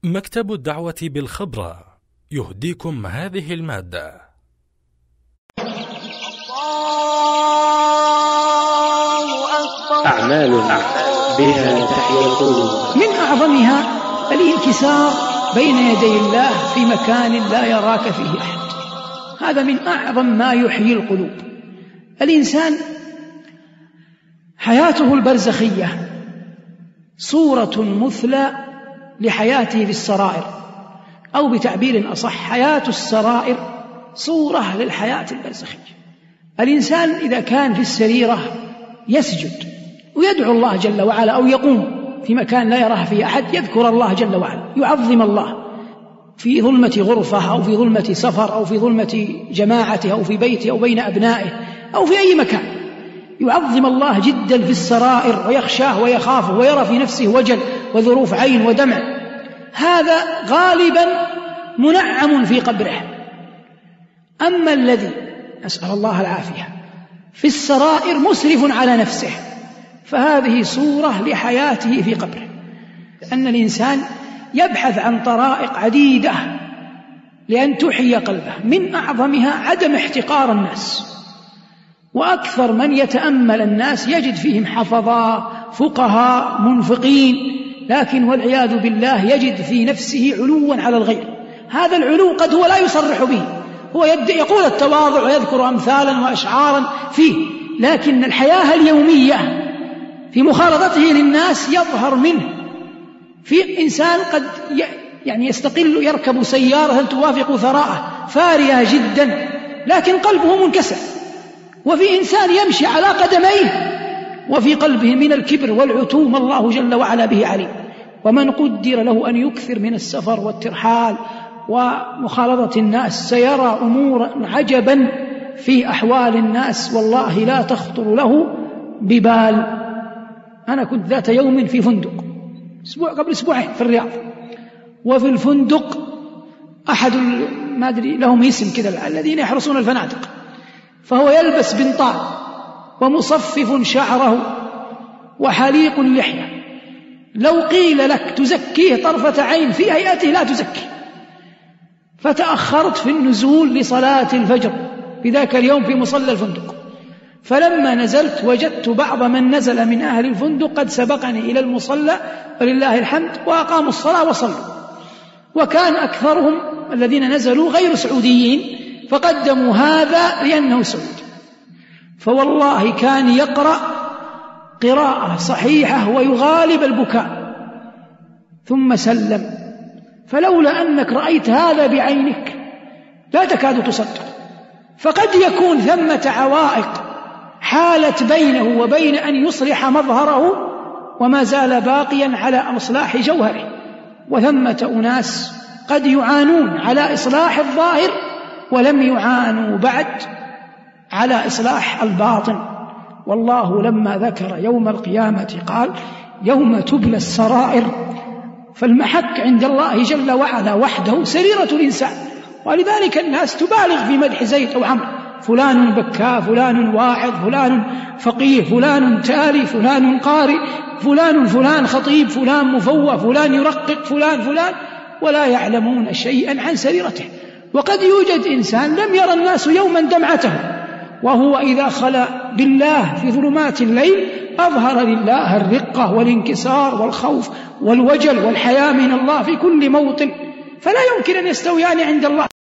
مكتب الدعوة بالخبرة يهديكم هذه المادة. أعمال بها تحيا القلوب. من أعظمها الانكسار بين يدي الله في مكان لا يراك فيه أحد. هذا من أعظم ما يحيي القلوب. الإنسان حياته البرزخية صورة مثلى لحياته في السرائر، أو بتعبير أصح حياة السرائر صورة للحياة البرزخية. الإنسان إذا كان في السريرة يسجد ويدعو الله جل وعلا، أو يقوم في مكان لا يراه فيه أحد يذكر الله جل وعلا، يعظم الله في ظلمة غرفة أو في ظلمة سفر أو في ظلمة جماعته أو في بيته أو بين أبنائه أو في أي مكان، يعظم الله جدا في السرائر ويخشاه ويخافه ويرى في نفسه وجل وذروف عين ودمع. هذا غالبا منعم في قبره. أما الذي نسأل الله العافية في السرائر مسرف على نفسه، فهذه صورة لحياته في قبره. أن الإنسان يبحث عن طرائق عديدة لأن تحيي قلبه، من أعظمها عدم احتقار الناس. وأكثر من يتأمل الناس يجد فيهم حفظاء فقهاء منفقين، لكن والعياذ بالله يجد في نفسه علوا على الغير. هذا العلو قد هو لا يصرح به، هو يقول التواضع ويذكر أمثالا وأشعارا فيه، لكن الحياة اليومية في مخالطته للناس يظهر منه. في إنسان قد يستقل يركب سيارة توافق ثراءه فارهة جدا لكن قلبه منكسر، وفي إنسان يمشي على قدميه وفي قلبه من الكبر والعتو ما الله جل وعلا به عليم. ومن قدر له أن يكثر من السفر والترحال ومخالطة الناس سيرى أمورا عجبا في أحوال الناس والله لا تخطر له ببال. أنا كنت ذات يوم في فندق قبل أسبوعين في الرياض، وفي الفندق أحد ما أدري لهم اسم كذا الذين يحرسون الفنادق، فهو يلبس بنطال ومصفف شعره وحليق اللحية، لو قيل لك تزكيه طرفة عين في هيئته لا تزكيه. فتأخرت في النزول لصلاة الفجر في ذاك اليوم في مصلى الفندق، فلما نزلت وجدت بعض من نزل من أهل الفندق قد سبقني إلى المصلى ولله الحمد وأقاموا الصلاة وصلوا، وكان أكثرهم الذين نزلوا غير سعوديين فقدموا هذا لأنه سعودي. فوالله كان يقرأ قراءة صحيحة ويغالب البكاء ثم سلم، فلولا أنك رأيت هذا بعينك لا تكاد تصدق. فقد يكون ثمة عوائق حالت بينه وبين أن يصلح مظهره وما زال باقيا على إصلاح جوهره، وثمة أناس قد يعانون على إصلاح الظاهر ولم يعانوا بعد على إصلاح الباطن. والله لما ذكر يوم القيامة قال يوم تبلى السرائر، فالمحك عند الله جل وعلا وحده سريرة الإنسان. ولذلك الناس تبالغ في مدح زيد أو عمرو، فلان بكاء، فلان واعظ، فلان فقيه، فلان تالي، فلان قارئ، فلان خطيب، فلان مفوه، فلان يرقق، فلان، ولا يعلمون شيئا عن سريرته. وقد يوجد إنسان لم يرى الناس يوما دمعته، وهو إذا خلا بالله في ظلمات الليل أظهر لله الرقة والانكسار والخوف والوجل والحياة من الله في كل موطن، فلا يمكن أن يستويان عند الله.